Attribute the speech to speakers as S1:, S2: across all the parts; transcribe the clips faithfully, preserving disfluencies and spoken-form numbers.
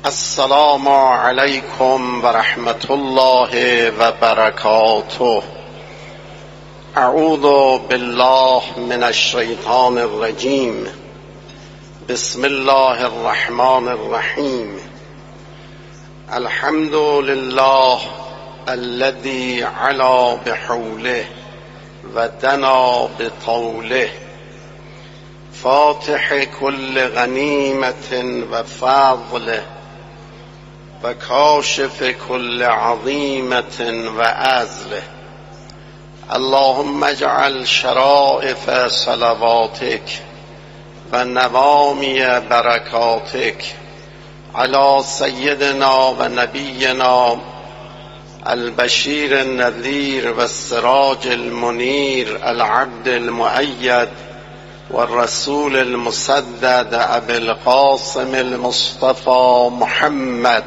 S1: السلام علیکم و رحمت الله و برکاته. اعوذ بالله من الشیطان الرجیم. بسم الله الرحمن الرحیم. الحمد لله الذي علا بحوله و دنا بطوله، فاتح كل غنیمت و فضله و کاشف كل عظیمت و عزله. اللهم اجعل شرائف صلواتك و نوامی برکاتك على سیدنا و نبینا البشیر النذیر و السراج المنیر العبد المؤید والرسول المسدد ابي القاسم المصطفى محمد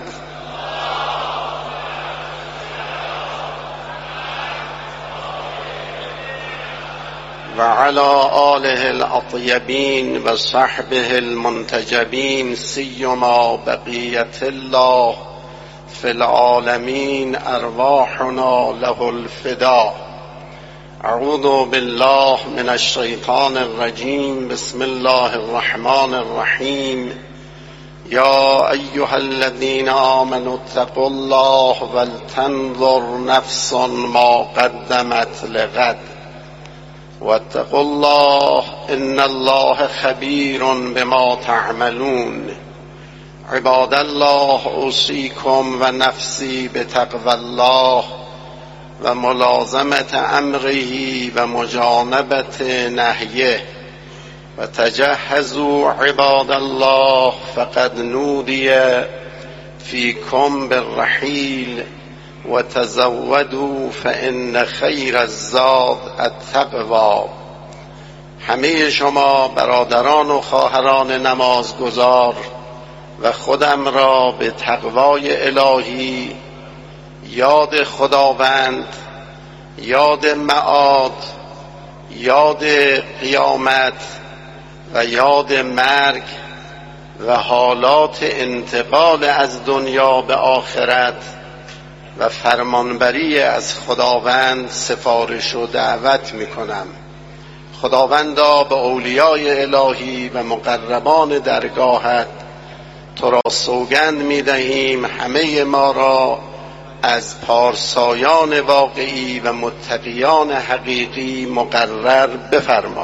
S1: وعلى آله الأطيبين وصحبه المنتجبين، سيما بقية الله في العالمين، أرواحنا له الفداء. أعوذ بالله من الشيطان الرجيم. بسم الله الرحمن الرحيم. يا أيها الذين آمنوا اتقوا الله ولتنظر نفس ما قدمت لغد واتقوا الله إن الله خبير بما تعملون. عباد الله، أوصيكم ونفسي بتقوى الله و ملازمت امره و مجانبت نهیه و تجهزوا عباد الله فقد نودی فیکم بالرحیل و تزودوا فإن خیر الزاد التقوی. همه شما برادران و خواهران نمازگزار و خودم را به تقوای الهی، یاد خداوند، یاد معاد، یاد قیامت و یاد مرگ و حالات انتقال از دنیا به آخرت و فرمانبری از خداوند سفارش و دعوت می کنم. خداوندا، به اولیای الهی و مقربان درگاهت تو را سوگند می دهیم همه ما را از پارسایان واقعی و متقیان حقیقی مقرر بفرما.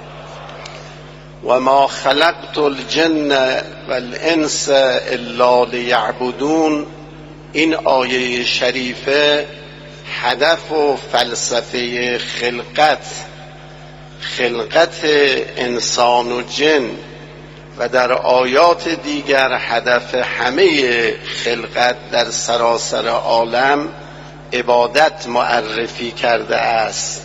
S1: و ما خلقت الجن والانس الا لیعبدون. این آیه شریفه هدف و فلسفه خلقت خلقت انسان و جن و در آیات دیگر هدف همه خلقت در سراسر عالم عبادت معرفی کرده است.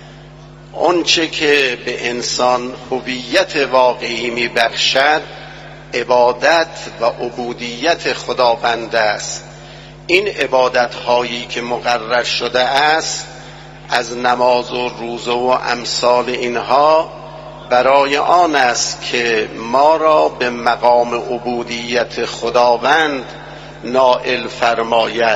S1: آنچه که به انسان هویت واقعی میبخشد عبادت و عبودیت خداوند است. این عبادت هایی که مقرر شده است از نماز و روزه و امثال اینها برای آن است که ما را به مقام عبودیت خداوند نائل فرماید.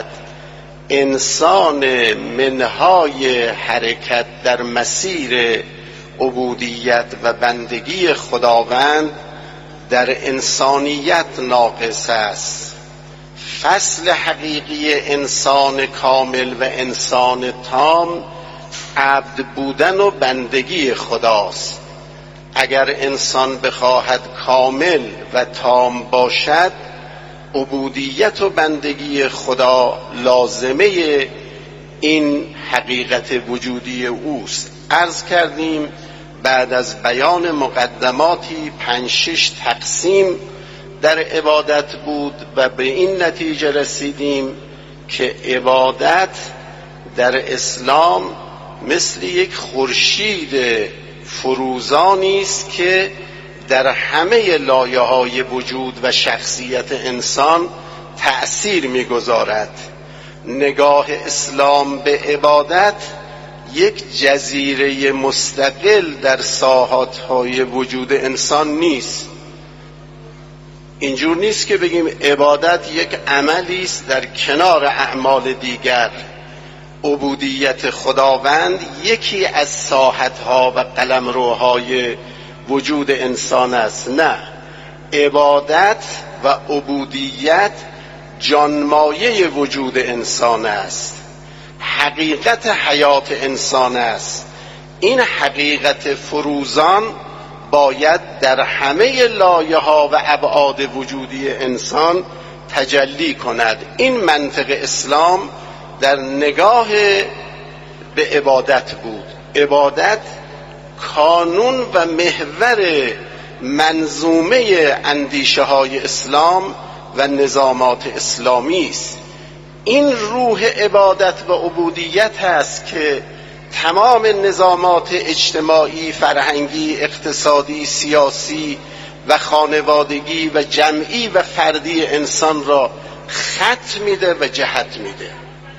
S1: انسان منهای حرکت در مسیر عبودیت و بندگی خداوند در انسانیت ناقص است. فصل حقیقی انسان کامل و انسان تام عبد بودن و بندگی خداست. اگر انسان بخواهد کامل و تام باشد، عبودیت و بندگی خدا لازمه این حقیقت وجودی اوست. عرض کردیم بعد از بیان مقدماتی پنج شش تقسیم در عبادت بود و به این نتیجه رسیدیم که عبادت در اسلام مثل یک خورشید فروزانی است که در همه لایه‌های وجود و شخصیت انسان تأثیر می‌گذارد. نگاه اسلام به عبادت یک جزیره مستقل در ساحات‌های وجود انسان نیست. اینجور نیست که بگیم عبادت یک عملی است در کنار اعمال دیگر. عبودیت خداوند یکی از ساحتها و قلمروهای وجود انسان است. نه، عبادت و عبودیت جانمایه وجود انسان است، حقیقت حیات انسان است. این حقیقت فروزان باید در همه لایه ها و ابعاد وجودی انسان تجلی کند. این منطق اسلام در نگاه به عبادت بود. عبادت کانون و محور منظومه اندیشه های اسلام و نظامات اسلامی است. این روح عبادت و عبودیت است که تمام نظامات اجتماعی، فرهنگی، اقتصادی، سیاسی و خانوادگی و جمعی و فردی انسان را خط میده و جهت میده.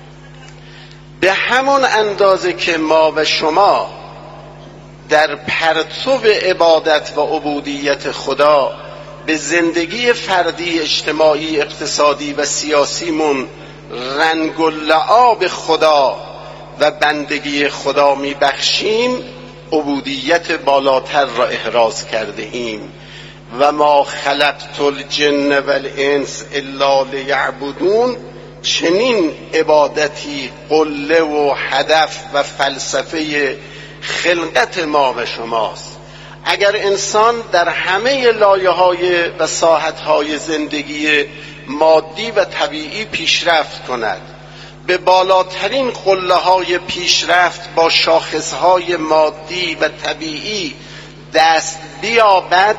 S1: به همون اندازه که ما و شما در پرتو عبادت و عبودیت خدا به زندگی فردی، اجتماعی، اقتصادی و سیاسیمون رنگ و لعاب خدا و بندگی خدا میبخشیم، عبودیت بالاتر را احراز کرده ایم. و ما خلقت الجن والانس الا لیعبدون. چنین عبادتی قله و هدف و فلسفه خلقت ما و شماست. اگر انسان در همه لایه‌های و ساحت‌های زندگی مادی و طبیعی پیشرفت کند، به بالاترین قله‌های پیشرفت با شاخص‌های مادی و طبیعی دست بیابد،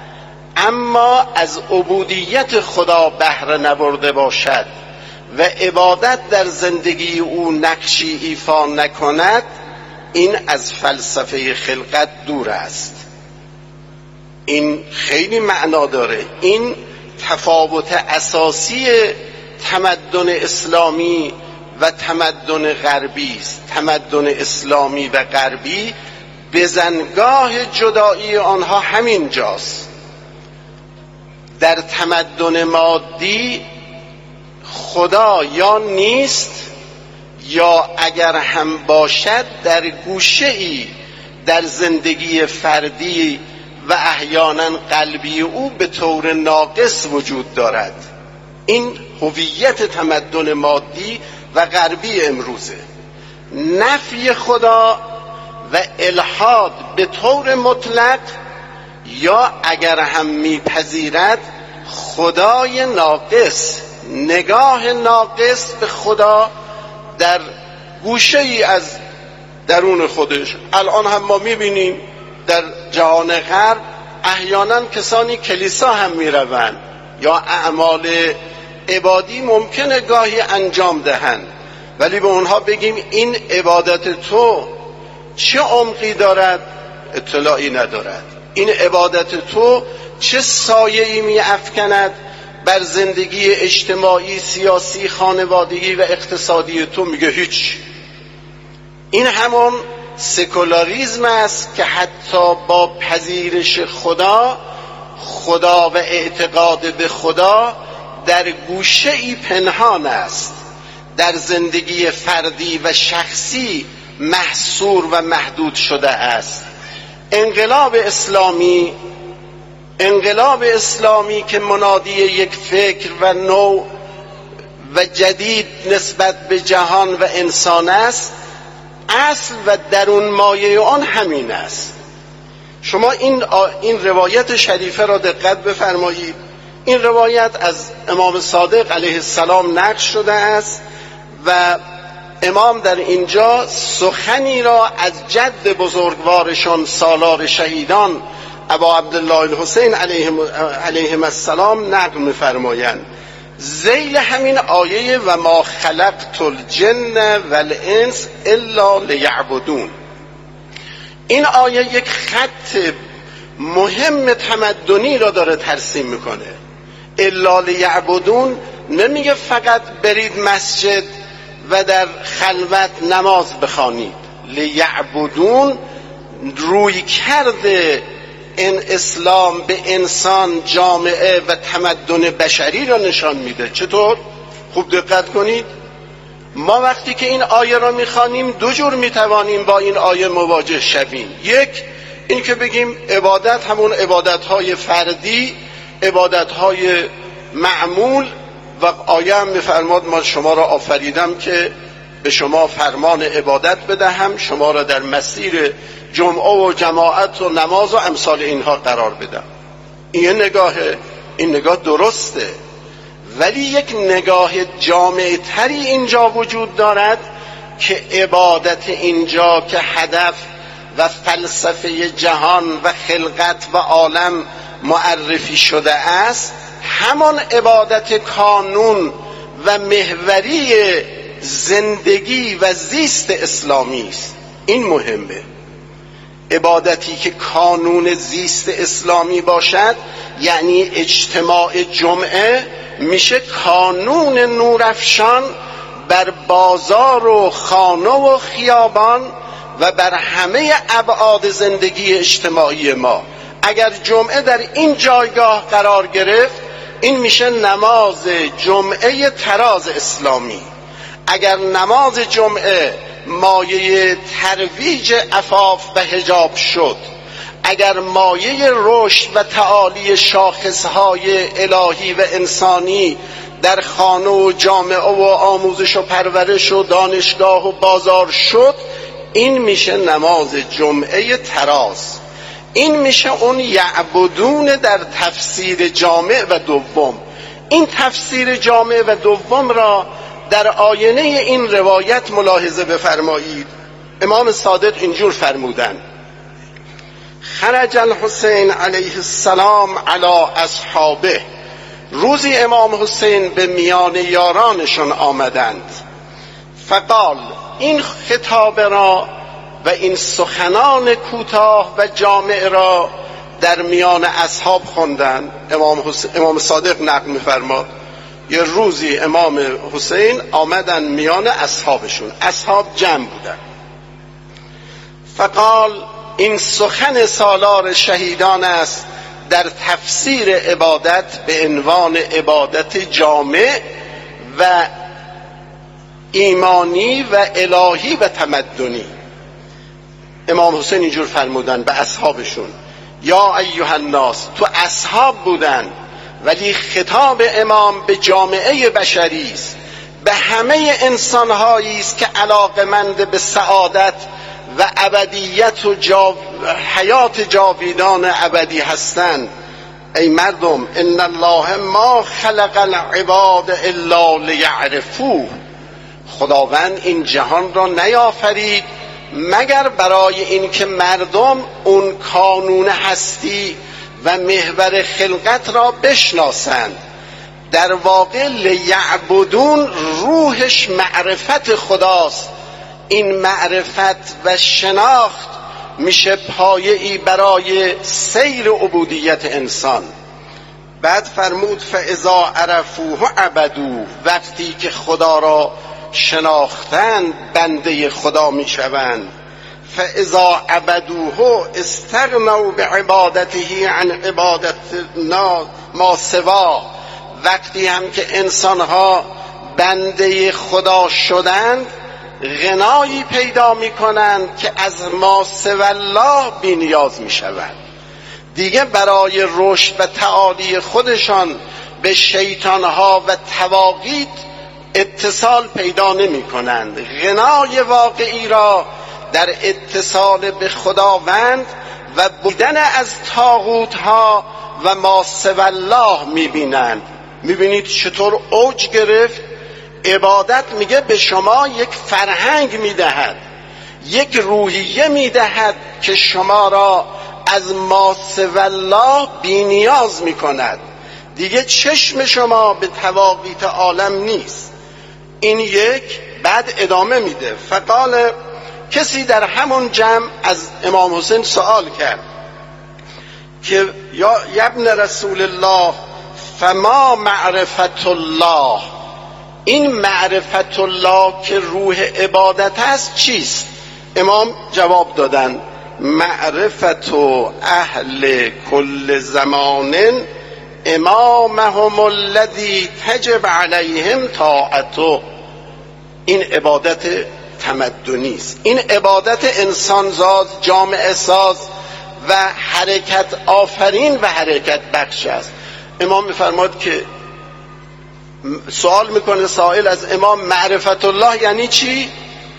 S1: اما از عبودیت خدا بهره نبرده باشد و عبادت در زندگی او نقشی ایفا نکند، این از فلسفه خلقت دور است. این خیلی معنا داره. این تفاوت اساسی تمدن اسلامی و تمدن غربی است. تمدن اسلامی و غربی بزنگاه جدایی آنها همین جاست. در تمدن مادی خدا یا نیست، یا اگر هم باشد در گوشه‌ای در زندگی فردی و احیانا قلبی او به طور ناقص وجود دارد. این هویت تمدن مادی و غربی امروزه. نفی خدا و الحاد به طور مطلق، یا اگر هم میپذیرد خدای ناقص، نگاه ناقص به خدا در گوشه ای از درون خودش. الان هم ما میبینیم در جهان غرب احیانا کسانی کلیسا هم میروند یا اعمال عبادی ممکنه گاهی انجام دهند، ولی به اونها بگیم این عبادت تو چه عمقی دارد؟ اطلاعی ندارد. این عبادت تو چه سایه‌ای می‌افکند بر زندگی اجتماعی، سیاسی، خانوادگی و اقتصادی تو؟ میگه هیچ. این همون سکولاریزم است که حتی با پذیرش خدا، خدا و اعتقاد به خدا در گوشه‌ای پنهان است، در زندگی فردی و شخصی محصور و محدود شده است. انقلاب اسلامی انقلاب اسلامی که منادی یک فکر و نوع و جدید نسبت به جهان و انسان است، اصل و درون مایه آن همین است. شما این این روایت شریفه را دقت بفرمایید. این روایت از امام صادق علیه السلام نقل شده است و امام در اینجا سخنی را از جد بزرگوارشان سالار شهیدان ابا عبدالله الحسین علیهم السلام نقل می‌فرمایند. ذیل همین آیه و ما خلقت الجن والانس الا لیعبدون، این آیه یک خط مهم تمدنی را داره ترسیم میکنه. الا لیعبدون نمیگه فقط برید مسجد و در خلوت نماز بخوانید. لیعبدون روی کرده این اسلام به انسان، جامعه و تمدن بشری را نشان میده. چطور؟ خوب دقت کنید. ما وقتی که این آیه را میخوانیم دو جور میتوانیم با این آیه مواجه شویم. یک، این که بگیم عبادت همون عبادتهای فردی، عبادتهای معمول، و آیه هم میفرماد ما شما را آفریدم که به شما فرمان عبادت بدهم، شما را در مسیر جمعه و جماعت و نماز و امثال اینها قرار بدم. این نگاه این نگاه درسته، ولی یک نگاه جامع تری اینجا وجود دارد که عبادت اینجا که هدف و فلسفه جهان و خلقت و عالم معرفی شده است، همان عبادت کانون و محوری زندگی و زیست اسلامی است. این مهمه. عبادتی که کانون زیست اسلامی باشد، یعنی اجتماع جمعه، میشه کانون نورافشان بر بازار و خانه و خیابان و بر همه ابعاد زندگی اجتماعی ما. اگر جمعه در این جایگاه قرار گرفت، این میشه نماز جمعه طراز اسلامی. اگر نماز جمعه مایه ترویج عفاف و حجاب شد، اگر مایه رشد و تعالی شاخصهای الهی و انسانی در خانه و جامعه و آموزش و پرورش و دانشگاه و بازار شد، این میشه نماز جمعه طراز. این میشه اون یعبدون در تفسیر جامع و دوم. این تفسیر جامع و دوم را در آینه این روایت ملاحظه بفرمایید. امام صادق اینجور فرمودند: خرج الحسین علیه السلام علی اصحابه. روزی امام حسین به میان یارانشان آمدند. فقال، این خطاب را و این سخنان کوتاه و جامع را در میان اصحاب خواندند. امام, امام صادق نقل می‌فرماد یه روزی امام حسین آمدن میان اصحابشون، اصحاب جمع بودن. فقال، این سخن سالار شهیدان است در تفسیر عبادت به عنوان عبادت جامع و ایمانی و الهی و تمدنی. امام حسین اینجور فرمودن به اصحابشون: یا ایها الناس. تو اصحاب بودن، ولی خطاب امام به جامعه بشری است، به همه انسانهایی است که علاقمند به سعادت و ابدیت و جاو... حیات جاویدان ابدی هستند. ای مردم، ان الله ما خلق العباد الا لیعرفوه. خداوند این جهان را نیافرید مگر برای این که مردم اون کانون هستی و محور خلقت را بشناسند. در واقع لیعبدون روحش معرفت خداست. این معرفت و شناخت میشه پایه‌ای برای سیر عبودیت انسان. بعد فرمود فاذا عرفوه عبدوه. وقتی که خدا را شناختند بنده خدا میشوند. فاذا عبدوه استغنوا بعبادته عن عبادت ما سوا. وقتی هم که انسانها بنده خدا شدند، غنایی پیدا میکنند که از ما سوی الله بی نیاز میشوند. دیگه برای رشد و تعالی خودشان به شیطانها و طواغیت اتصال پیدا نمی کنند. غنای واقعی را در اتصال به خداوند و بودن از طاغوتها و ما سوی الله می بینند. می بینید چطور اوج گرفت؟ عبادت میگه به شما یک فرهنگ میدهد، یک روحیه میدهد که شما را از ما سوی الله بی نیاز میکند. دیگه چشم شما به طواغیت عالم نیست. این یک. بعد ادامه میده. فقال، کسی در همون جمع از امام حسین سوال کرد که یا ابن رسول الله فما معرفت الله. این معرفت الله که روح عبادت است چیست؟ امام جواب دادن: معرفت اهل کل زمان امامهم الذی تجب علیهم طاعته. این عبادت تمدنی است، این عبادت انسانزاد، جامعه ساز و حرکت آفرین و حرکت بخش است. امام میفرماد که سوال میکنه سائل از امام معرفت الله یعنی چی؟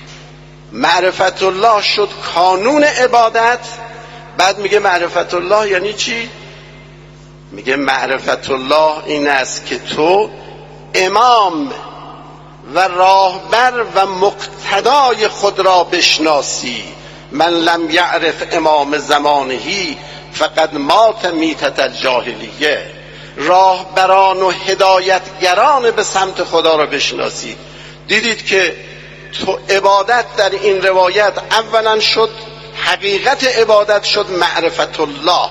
S1: معرفت الله شد کانون عبادت. بعد میگه معرفت الله یعنی چی؟ میگه معرفت الله این است که تو امام و راهبر و مقتدای خود را بشناسی. من لم یعرف امام زمانهی فقد مات میتت الجاهلیه. راهبران و هدایتگران به سمت خدا را بشناسید. دیدید که تو عبادت در این روایت اولا شد، حقیقت عبادت شد معرفت الله،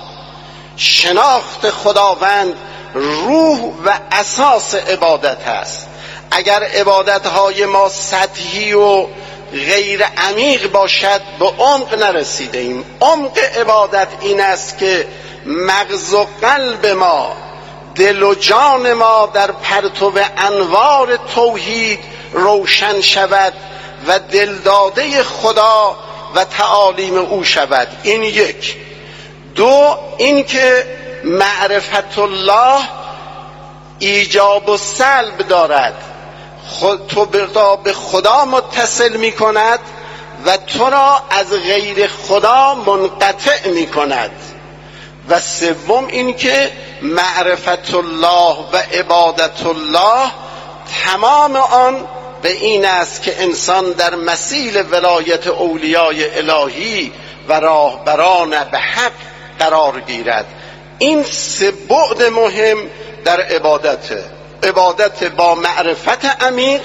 S1: شناخت خداوند روح و اساس عبادت است. اگر عبادتهای ما سطحی و غیر عمیق باشد به عمق نرسیده ایم. عمق عبادت این است که مغز و قلب ما، دل و جان ما در پرتو انوار توحید روشن شود و دلداده خدا و تعالیم او شود. این یک. دو، این که معرفت الله ایجاب و سلب دارد، خود تو به خدا متصل می کند و تو را از غیر خدا منقطع می کند. و سوم این که معرفت الله و عبادت الله تمام آن به این است که انسان در مسیل ولایت اولیای الهی و راهبران به حق قرار گیرد. این سه بعد مهم در عبادته: عبادت با معرفت عمیق،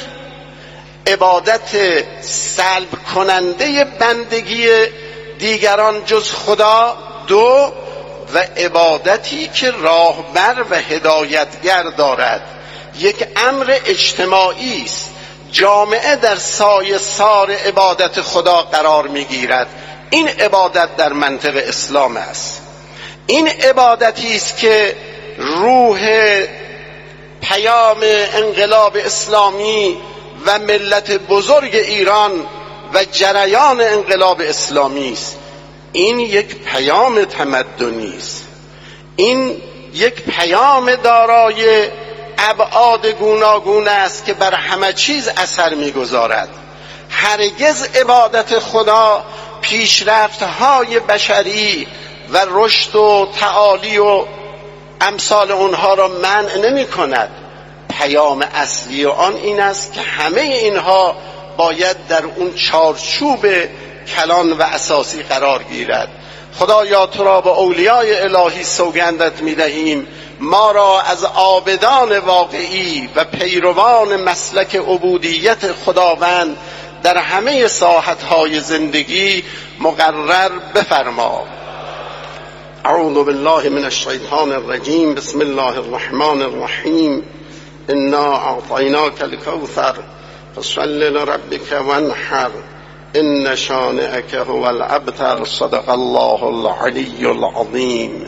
S1: عبادت سلب کننده بندگی دیگران جز خدا، دو، و عبادتی که راهبر و هدایتگر دارد. یک امر اجتماعی است. جامعه در سایه سار عبادت خدا قرار می‌گیرد. این عبادت در منطق اسلام است. این عبادتی است که روح پیام انقلاب اسلامی و ملت بزرگ ایران و جریان انقلاب اسلامی است. این یک پیام تمدنی است. این یک پیام دارای ابعاد گوناگون است که بر همه چیز اثر می‌گذارد. هرگز عبادت خدا پیشرفت‌های بشری و رشد و تعالی و امثال اونها را منع نمی کند. پیام اصلی آن این است که همه اینها باید در اون چارچوب کلان و اساسی قرار گیرد. خدایا تو را به اولیای الهی سوگندت می دهیم ما را از عابدان واقعی و پیروان مسلک عبودیت خداوند در همه ساحتهای زندگی مقرر بفرما. اعوذ بالله من الشیطان الرجیم. بسم الله الرحمن الرحیم. انا اعطیناک الکوثر فصل لربک وانحر ان شانئک هو الابتر. صدق الله العلی العظیم.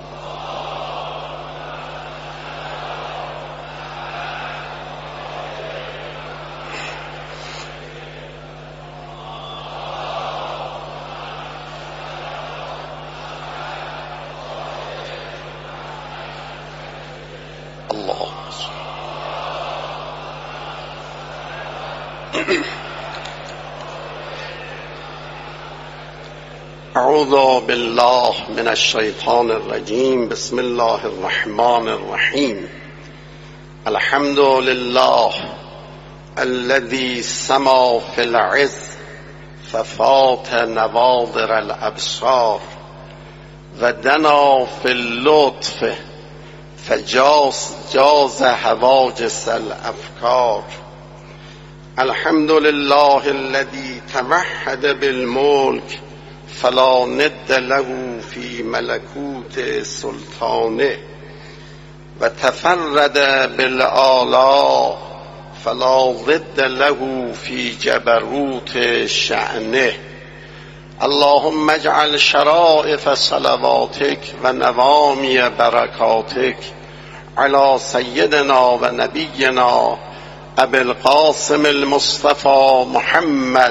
S1: اعوذ بالله من الشیطان الرجیم. بسم الله الرحمن الرحیم. الحمد لله الذي سما في العز ففات نواظر الابصار و دنا في اللطف فجاز جاز حواجز الافکار. الحمد لله الذي توحد بالملك فلا ند له في ملكوت سلطانه و تفرد بالآلاء فلا ضد له في جبروت شأنه. اللهم اجعل شرائف صلواتك و نوامی برکاتک علی سیدنا و نبینا ابی القاسم المصطفى محمد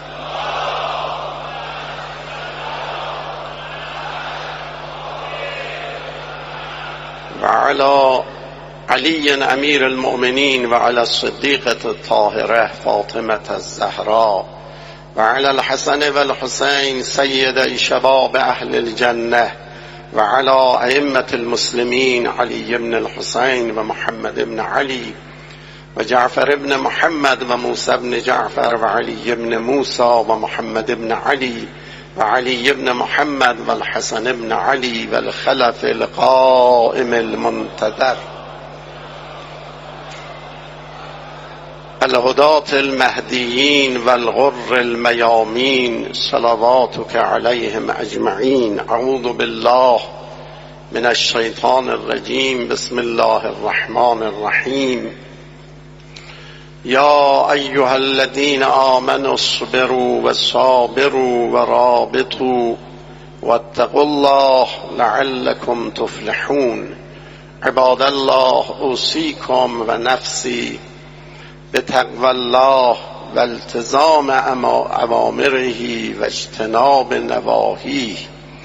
S1: و علی علی امیر المؤمنین و علی الصدیقة الطاهرة فاطمة الزهراء و علی الحسن و الحسین سیدی شباب اهل الجنة و علی ائمة المسلمین علی بن الحسین و محمد بن علی و جعفر بن محمد و موسی بن جعفر و علی بن موسی و محمد بن علی و علی بن محمد و الحسن بن علی و الخلف القائم المنتظر الهداة المهدیین و الغر المیامین صلواتک علیهم اجمعین. اعوذ بالله من الشیطان الرجیم. بسم الله الرحمن الرحیم. یا ایها الذین آمنوا اصبروا و صابروا و رابطوا واتقوا الله لعلكم تفلحون. عباد الله اوصیکم و نفسی بتقوی الله و التزام اوامره و اجتناب نواهیه.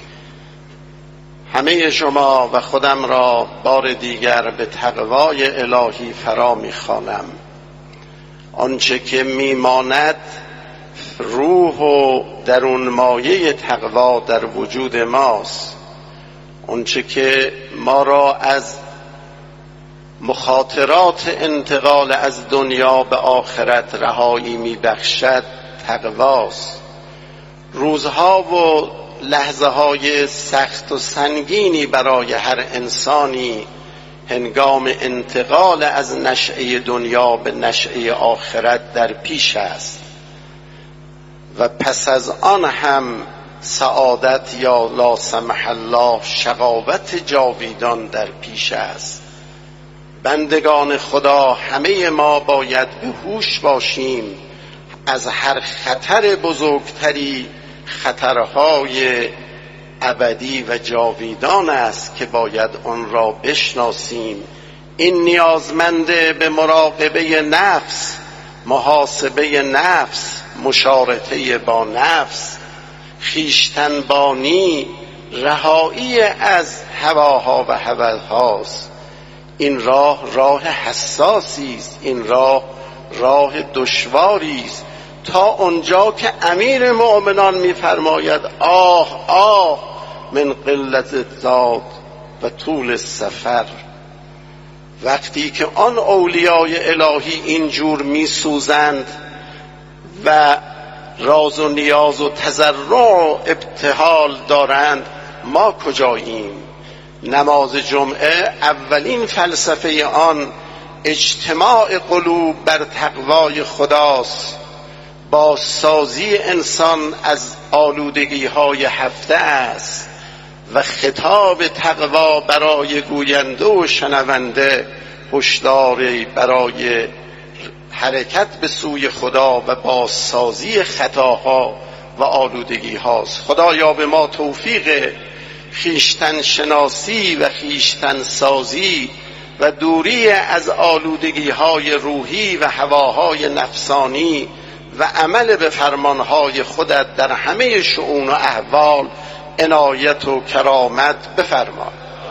S1: همه شما و خودم را بار دیگر به تقوای الهی فرا می‌خوانم. آنچه که میماند روح و درون مایه تقوا در وجود ماست. آنچه که ما را از مخاطرات انتقال از دنیا به آخرت رهایی میبخشد تقواست. روزها و لحظه های سخت و سنگینی برای هر انسانی هنگام انتقال از نشأه دنیا به نشأه آخرت در پیش است و پس از آن هم سعادت یا لا سمح الله شقاوت جاویدان در پیش است. بندگان خدا همه ما باید به هوش باشیم از هر خطر بزرگتری خطرهای ابدی و جاویدان است که باید آن را بشناسیم. این نیازمند به مراقبه نفس، محاسبه نفس، مشارطه با نفس، خویشتنبانی، رهایی از هواها و هوس‌هاست. این راه راه حساسی است، این راه راه دشواری است، تا اونجا که امیر مؤمنان می‌فرماید آه آه من قلت الزاد و طول السفر. وقتی که آن اولیای الهی اینجور میسوزند و راز و نیاز و تضرع و ابتهال دارند، ما کجاییم؟ نماز جمعه اولین فلسفه آن اجتماع قلوب بر تقوای خداست، بازسازی انسان از آلودگی های هفته است و خطاب تقوا برای گوینده و شنونده هشداری برای حرکت به سوی خدا و بازسازی خطاها و آلودگی هاست. خدایا به ما توفیق خویشتن شناسی و خویشتن سازی و دوری از آلودگی های روحی و هواهای نفسانی و عمل به فرمانهای خودت در همه شؤون و احوال عنایت و کرامت بفرما.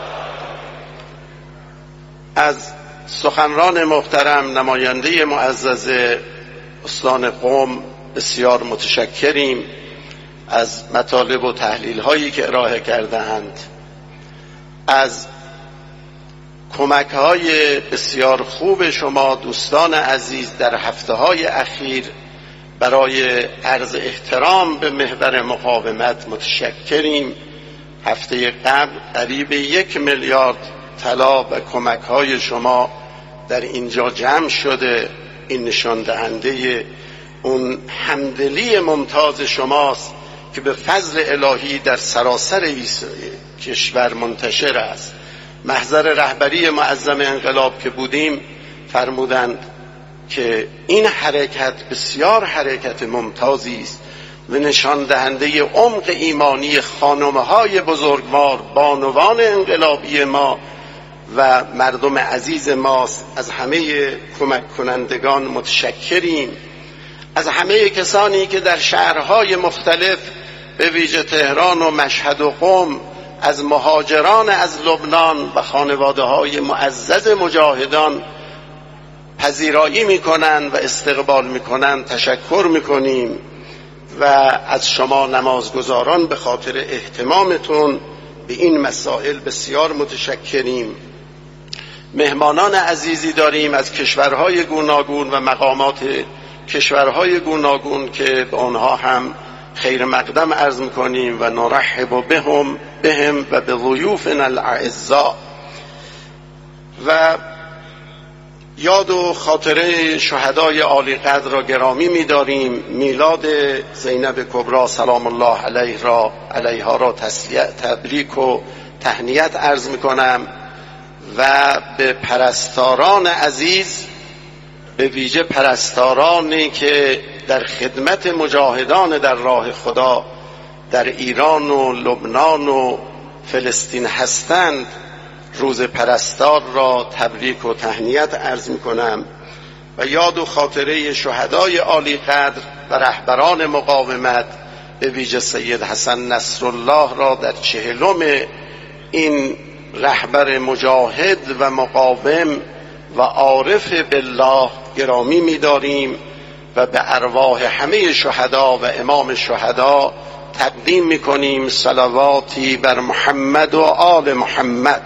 S1: از سخنران محترم نماینده معزز استان قم بسیار متشکریم از مطالب و تحلیل هایی که ارائه کردند، از کمک های بسیار خوب شما دوستان عزیز در هفته های اخیر برای عرض احترام به محور مقاومت متشکریم. هفته قبل قریب یک میلیارد طلا و کمک های شما در اینجا جمع شده. این نشان دهنده اون همدلی ممتاز شماست که به فضل الهی در سراسر کشور منتشر است. محضر رهبری معظم انقلاب که بودیم فرمودند که این حرکت بسیار حرکت ممتازی است. و نشان دهنده عمق ایمانی خانم‌های بزرگوار، بانوان انقلابی ما و مردم عزیز ماست. از همه کمک کنندگان متشکریم، از همه کسانی که در شهرهای مختلف به ویژه تهران و مشهد و قم از مهاجران از لبنان و خانواده‌های معزز مجاهدان پذیرایی می‌کنند و استقبال می‌کنند تشکر می‌کنیم و از شما نمازگزاران به خاطر اهتمامتون به این مسائل بسیار متشکریم. مهمانان عزیزی داریم از کشورهای گوناگون و مقامات کشورهای گوناگون که به آنها هم خیر مقدم عرض میکنیم و نرحب بهم بهم و به ضیوفنا الاعزاء. و یاد و خاطره شهدای عالی قدر را گرامی می‌داریم. میلاد زینب کبری سلام الله علیه را علیها را تبریک و تهنیت عرض می‌کنم و به پرستاران عزیز، به ویژه پرستارانی که در خدمت مجاهدان در راه خدا در ایران و لبنان و فلسطین هستند، روز پرستار را تبریک و تهنیت عرض می‌کنم و یاد و خاطره شهدای عالی قدر و رهبران مقاومت به ویژه سید حسن نصرالله را در چهلم این رهبر مجاهد و مقاوم و عارف بالله گرامی می‌داریم و به ارواح همه شهدا و امام شهدا تقدیم می‌کنیم صلواتی بر محمد و آل محمد.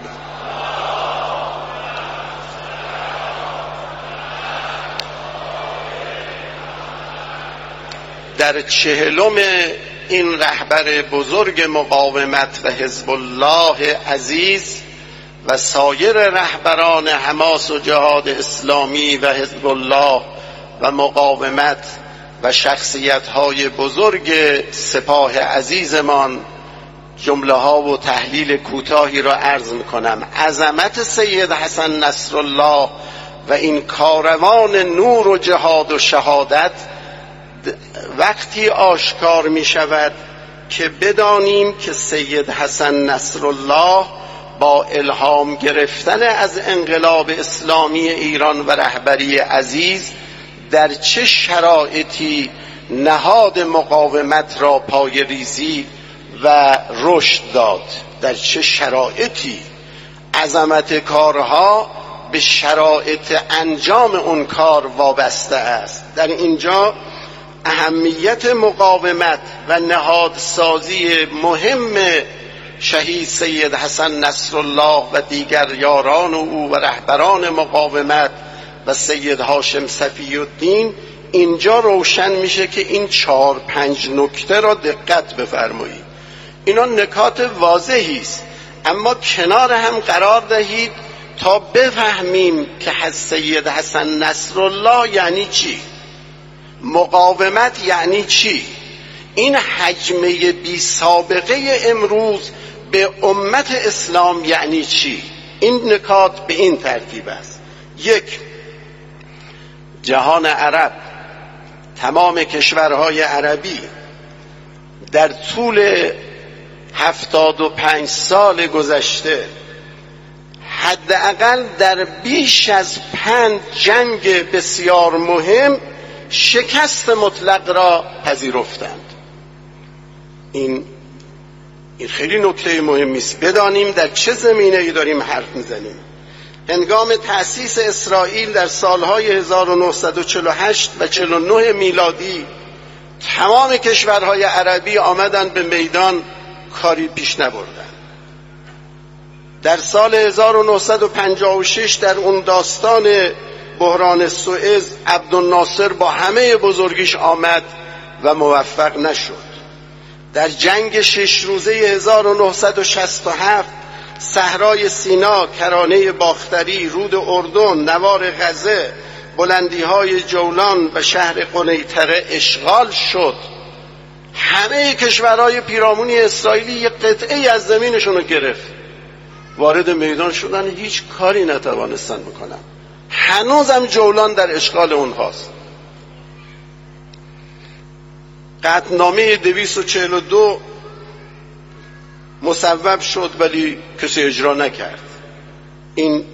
S1: در چهلم این رهبر بزرگ مقاومت و حزب الله عزیز و سایر رهبران حماس و جهاد اسلامی و حزب الله و مقاومت و شخصیت‌های بزرگ سپاه عزیزمان، جمله ها و تحلیل کوتاهی را عرض می‌کنم. عظمت سید حسن نصرالله و این کاروان نور و جهاد و شهادت وقتی آشکار می شود که بدانیم که سید حسن نصرالله با الهام گرفتن از انقلاب اسلامی ایران و رهبری عزیز در چه شرایطی نهاد مقاومت را پای ریزی و رشد داد، در چه شرایطی. عظمت کارها به شرایط انجام اون کار وابسته است. در اینجا اهمیت مقاومت و نهادسازی مهم شهید سید حسن نصرالله و دیگر یاران او و رهبران مقاومت و سید هاشم صفی الدین اینجا روشن میشه که این چهار پنج نکته را دقت بفرمایید. اینا نکات واضحی است، اما کنار هم قرار دهید تا بفهمیم که سید حسن نصرالله یعنی چی، مقاومت یعنی چی، این حجمه بی سابقه امروز به امت اسلام یعنی چی. این نکات به این ترتیب است. یک، جهان عرب، تمام کشورهای عربی در طول هفتاد و پنج سال گذشته حداقل در بیش از پنج جنگ بسیار مهم شکست مطلق را پذیرفتند. این این خیلی نکته مهمی است، بدانیم در چه زمینه‌ای داریم حرف میزنیم. هنگام تأسیس اسرائیل در سالهای هزار و نهصد و چهل و هشت و چهل و نه میلادی تمام کشورهای عربی آمدن به میدان، کاری پیش نبردن. در سال هزار و نهصد و پنجاه و شش در اون داستان بحران سوئز عبدالناصر با همه بزرگیش آمد و موفق نشد. در جنگ شش روزه هزار و نهصد و شصت و هفت صحرای سینا، کرانه باختری، رود اردن، نوار غزه، بلندی‌های جولان و شهر قنیطره اشغال شد. همه کشورهای پیرامونی اسرائیلی یک قطعه از زمینشون رو گرفت، وارد میدان شدن، هیچ کاری نتوانستن بکنن. هنوزم جولان در اشغال اونهاست. قطعنامه دویست و چهل و دو مصوب شد ولی کسی اجرا نکرد. این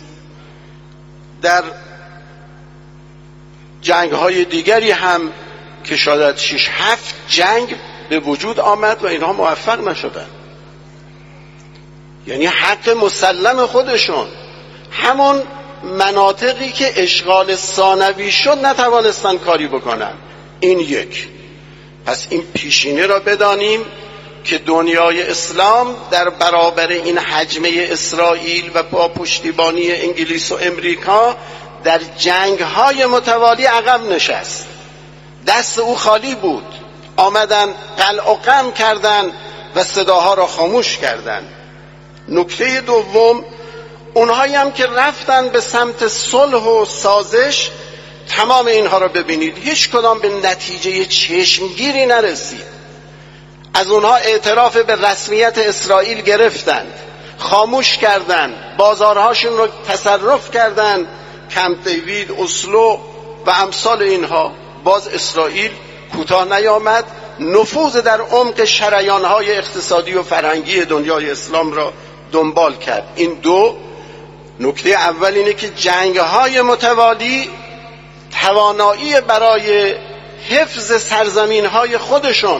S1: در جنگ های دیگری هم که شاید شش هفت جنگ به وجود آمد و اینها موفق نشدن. یعنی حق مسلم خودشون، همون مناطقی که اشغال ثانوی شد نتوانستن کاری بکنن. این یک. پس این پیشینه را بدانیم که دنیای اسلام در برابر این حجمه اسرائیل و با پشتیبانی انگلیس و امریکا در جنگ‌های متوالی عقب نشست. دست او خالی بود. آمدن قلع و قم کردن و صداها را خاموش کردن. نکته دوم، اونهایی هم که رفتن به سمت صلح و سازش، تمام اینها را ببینید، هیچ کدام به نتیجه چشمگیری نرسید. از اونها اعتراف به رسمیت اسرائیل گرفتند، خاموش کردند، بازارهاشون رو تصرف کردند، کمپ دیوید، اسلو و امثال اینها. باز اسرائیل کوتاه نیامد، نفوذ در عمق شریانهای اقتصادی و فرهنگی دنیای اسلام را دنبال کرد. این دو نکته اول اینه که جنگ‌های متوالی توانایی برای حفظ سرزمین‌های خودشون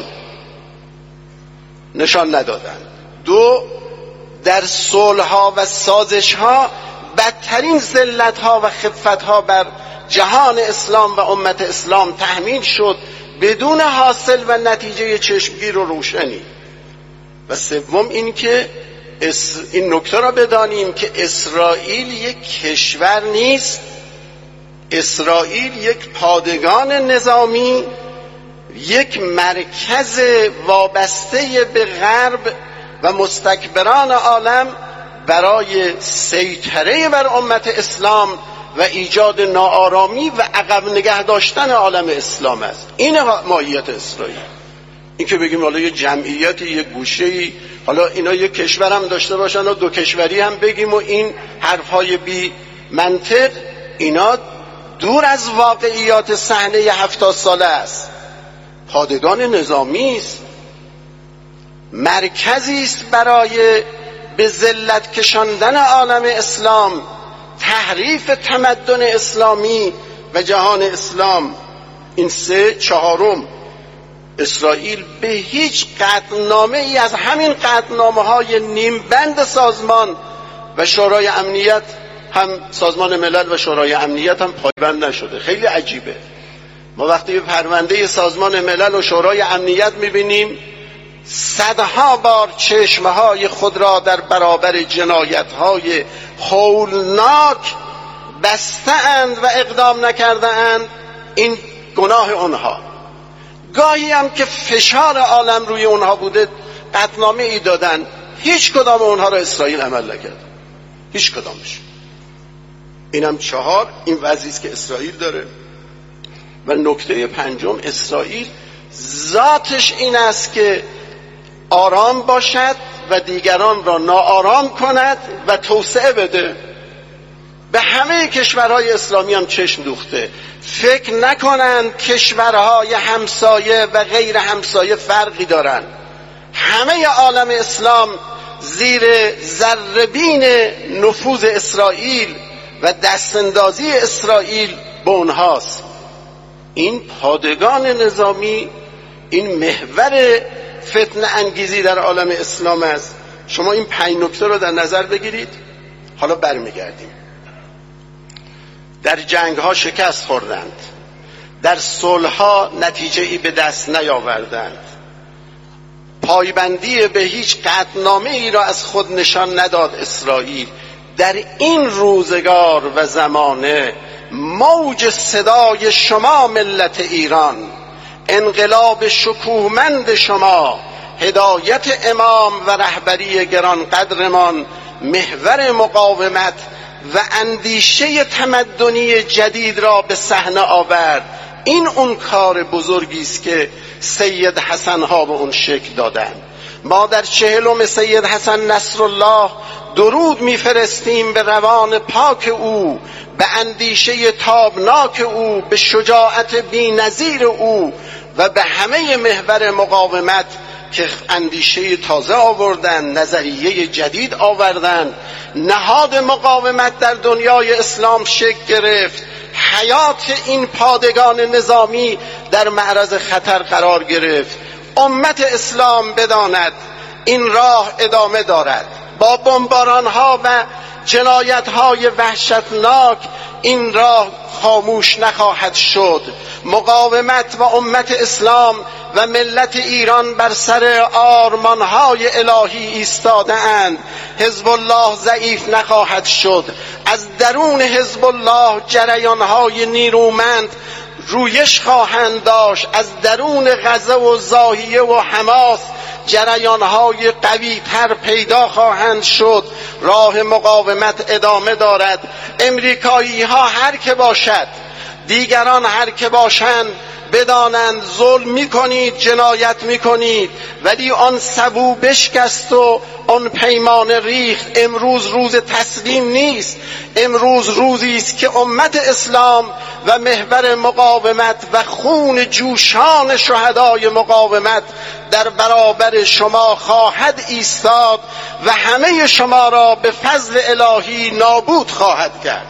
S1: نشان ندادند. دو، در صلح‌ها و سازش‌ها بدترین ذلت‌ها و خفت‌ها بر جهان اسلام و امت اسلام تحمیل شد بدون حاصل و نتیجه چشمگیر و روشنی. و سوم این که این نکته را بدانیم که اسرائیل یک کشور نیست، اسرائیل یک پادگان نظامی، یک مرکز وابسته به غرب و مستکبران عالم برای سیطره بر امت اسلام و ایجاد ناآرامی و عقب نگه داشتن عالم اسلام است. این ماهیت اسرائیل. این که بگیم حالا یه جمعیتی، یه گوشه‌ای، حالا اینا یه کشور هم داشته باشن و دو کشوری هم بگیم و این حرفهای بی منطق، اینا دور از واقعیات صحنه هفتاد ساله است. پادگان نظامی است، مرکزی است برای به ذلت کشاندن عالم اسلام، تحریف تمدن اسلامی و جهان اسلام. این سه. چهارم، اسرائیل به هیچ قطعنامه ای از همین قطعنامه های نیمبند سازمان و شورای امنیت هم، سازمان ملل و شورای امنیت هم پایبند نشده. خیلی عجیبه. ما وقتی به پرونده سازمان ملل و شورای امنیت میبینیم صدها بار چشمهای خود را در برابر جنایتهای هولناک بسته‌اند و اقدام نکرده‌اند، این گناه اونها. گاهی هم که فشار عالم روی اونها بوده قطعنامه ای دادن، هیچ کدام اونها را اسرائیل عمل نکرد، هیچ کدامش. اینم چهار. این وضعیست که اسرائیل داره. و نکته پنجم، اسرائیل ذاتش این است که آرام باشد و دیگران را ناآرام کند و توسعه بده. به همه کشورهای اسلامی هم چشم دوخته. فکر نکنند کشورهای همسایه و غیر همسایه فرقی دارن. همه عالم اسلام زیر ذره‌بین نفوذ اسرائیل و دستاندازی اسرائیل به اونهاست. این پادگان نظامی، این محور فتنه انگیزی در عالم اسلام است. شما این پنج نکته رو در نظر بگیرید. حالا برمیگردیم. در جنگ ها شکست خوردند، در صلح ها نتیجه ای به دست نیاوردند، پایبندی به هیچ قطعنامه ای را از خود نشان نداد اسرائیل. در این روزگار و زمانه موج صدای شما ملت ایران، انقلاب شکوهمند شما، هدایت امام و رهبری گران قدرمان، محور مقاومت و اندیشه تمدنی جدید را به صحنه آورد. این اون کار بزرگی است که سید حسن ها به اون شکل دادند. ما در چهلم سید حسن نصرالله درود میفرستیم به روان پاک او، به اندیشه تابناک او، به شجاعت بی‌نظیر او و به همه محور مقاومت که اندیشه تازه آوردن، نظریه جدید آوردن. نهاد مقاومت در دنیای اسلام شکل گرفت، حیات این پادگان نظامی در معرض خطر قرار گرفت. امت اسلام بداند این راه ادامه دارد، با بمباران‌ها و جنایت‌های وحشتناک این راه خاموش نخواهد شد. مقاومت و امت اسلام و ملت ایران بر سر آرمان‌های الهی ایستاده اند. حزب الله ضعیف نخواهد شد. از درون حزب الله جریان‌های نیرومند رویش خواهند داشت. از درون غزه و زاهیه و حماس جریان‌های قوی‌تر پیدا خواهند شد. راه مقاومت ادامه دارد. امریکایی‌ها هر که باشد، دیگران هر که باشند، بدانند ظلم میکنید، جنایت میکنید، ولی آن سبو بشکست و آن پیمان ریخت. امروز روز تسلیم نیست. امروز روزی است که امت اسلام و محور مقاومت و خون جوشان شهدای مقاومت در برابر شما خواهد ایستاد و همه شما را به فضل الهی نابود خواهد کرد.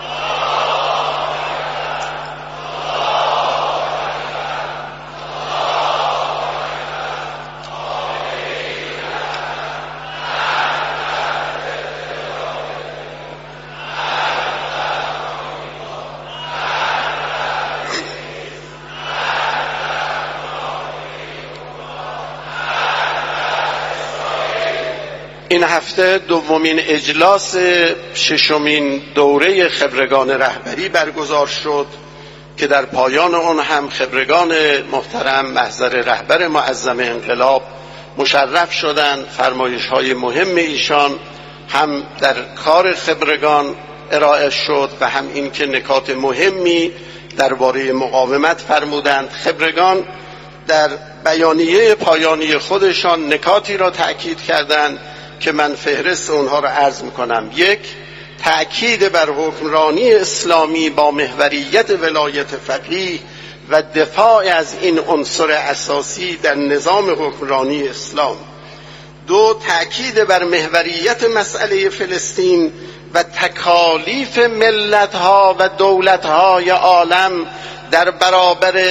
S1: این هفته دومین اجلاس ششمین دوره خبرگان رهبری برگزار شد که در پایان آن هم خبرگان محترم محضر رهبر معظم انقلاب مشرف شدند. فرمایش‌های مهم ایشان هم در کار خبرگان ارائه شد و هم این که نکات مهمی درباره مقاومت فرمودند. خبرگان در بیانیه پایانی خودشان نکاتی را تأکید کردند که من فهرست اونها را عرض میکنم. یک، تأکید بر حکمرانی اسلامی با محوریت ولایت فقیه و دفاع از این عنصر اساسی در نظام حکمرانی اسلام. دو، تأکید بر محوریت مسئله فلسطین و تکالیف ملت‌ها و دولت‌های عالم در برابر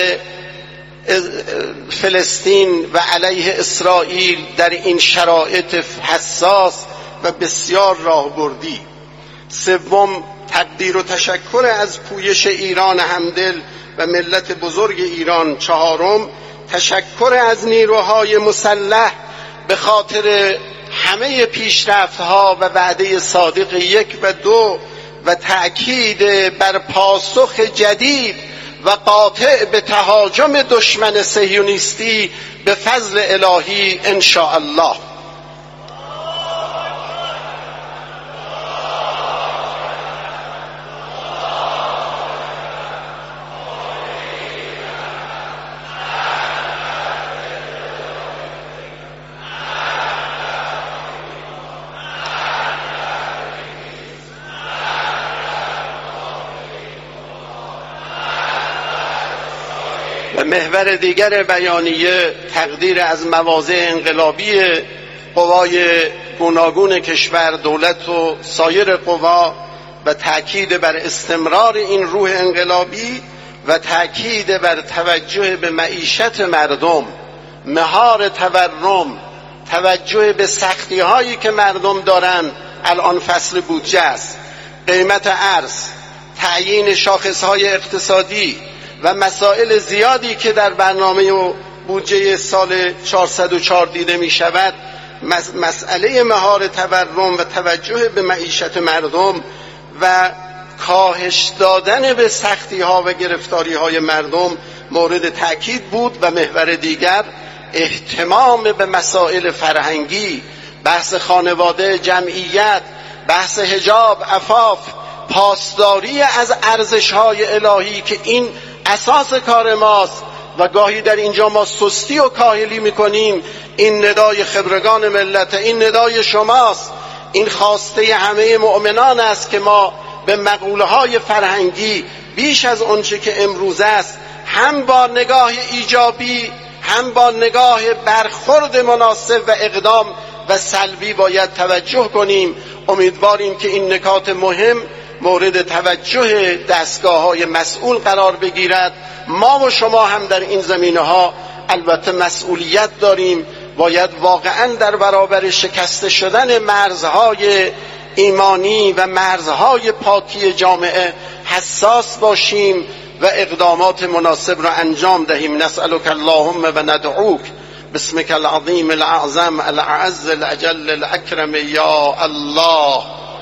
S1: فلسطین و علیه اسرائیل در این شرایط حساس و بسیار راهبردی. سوم، تقدیر و تشکر از پویش ایران همدل و ملت بزرگ ایران. چهارم، تشکر از نیروهای مسلح به خاطر همه پیشرفت‌ها و وعده صادق یک و دو و تأکید بر پاسخ جدید و قاطع به تهاجم دشمن صهیونیستی به فضل الهی ان شاء الله. و محور دیگر بیانیه تقدیر از مواضع انقلابی قوای گوناگون کشور، دولت و سایر قوا و تأکید بر استمرار این روح انقلابی و تأکید بر توجه به معیشت مردم، مهار تورم، توجه به سختی هایی که مردم دارن. الان فصل بودجه است، قیمت ارز، تعیین شاخص های اقتصادی و مسائل زیادی که در برنامه و بودجه سال چهارصد و چهار دیده می شود. مسئله مهار تورم و توجه به معیشت مردم و کاهش دادن به سختی ها و گرفتاری های مردم مورد تأکید بود. و محور دیگر اهتمام به مسائل فرهنگی، بحث خانواده، جمعیت، بحث حجاب، عفاف، پاسداری از ارزش‌های الهی که این اساس کار ماست و گاهی در اینجا ما سستی و کاهلی میکنیم. این ندای خبرگان ملت، این ندای شماست این خواسته همه مؤمنان است که ما به مقوله های فرهنگی بیش از آنچه که امروز است هم با نگاه ایجابی هم با نگاه برخورد مناسب و اقدام و سلبی باید توجه کنیم. امیدواریم که این نکات مهم مورد توجه دستگاه‌های مسئول قرار بگیرد. ما و شما هم در این زمینه‌ها البته مسئولیت داریم. باید واقعاً در برابر شکسته شدن مرزهای ایمانی و مرزهای پاکی جامعه حساس باشیم و اقدامات مناسب را انجام دهیم. نسألك اللهم و ندعوک باسمك العظیم الاعظم الاعز الاجل الاکرم یا الله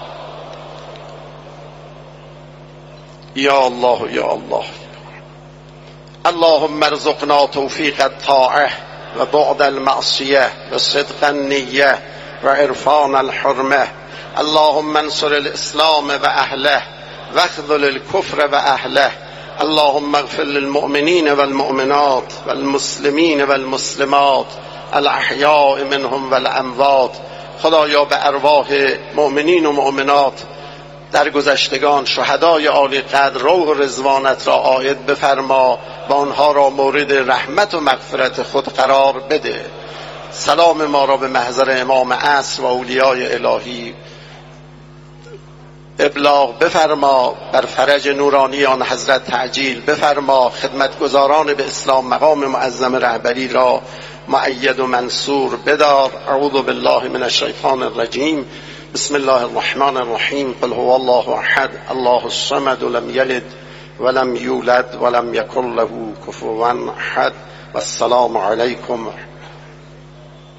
S1: یا الله یا الله. اللهم ارزقنا توفیق الطاعه و بعد المعصیه و صدق النیه و عرفان الحرمه. اللهم انصر الاسلام و اهله و اخذل الكفر و اهله. اللهم اغفر للمؤمنین والمؤمنات والمسلمین والمسلمات الاحیاء منهم والاموات. خدایا به ارواح مؤمنین و مؤمنات درگذشتگان شهدای عالی قدر روح و رضوانت را عاید بفرما و آنها را مورد رحمت و مغفرت خود قرار بده. سلام ما را به محضر امام عصر و اولیای الهی ابلاغ بفرما. بر فرج نورانی آن حضرت تعجیل بفرما. خدمتگزاران به اسلام مقام معظم رهبری را مؤید و منصور بدار. اعوذ بالله من الشیطان الرجیم. بسم الله الرحمن الرحیم. قل هو الله احد الله الصمد لم یلد ولم یولد ولم یکن له کفوا احد. والسلام علیکم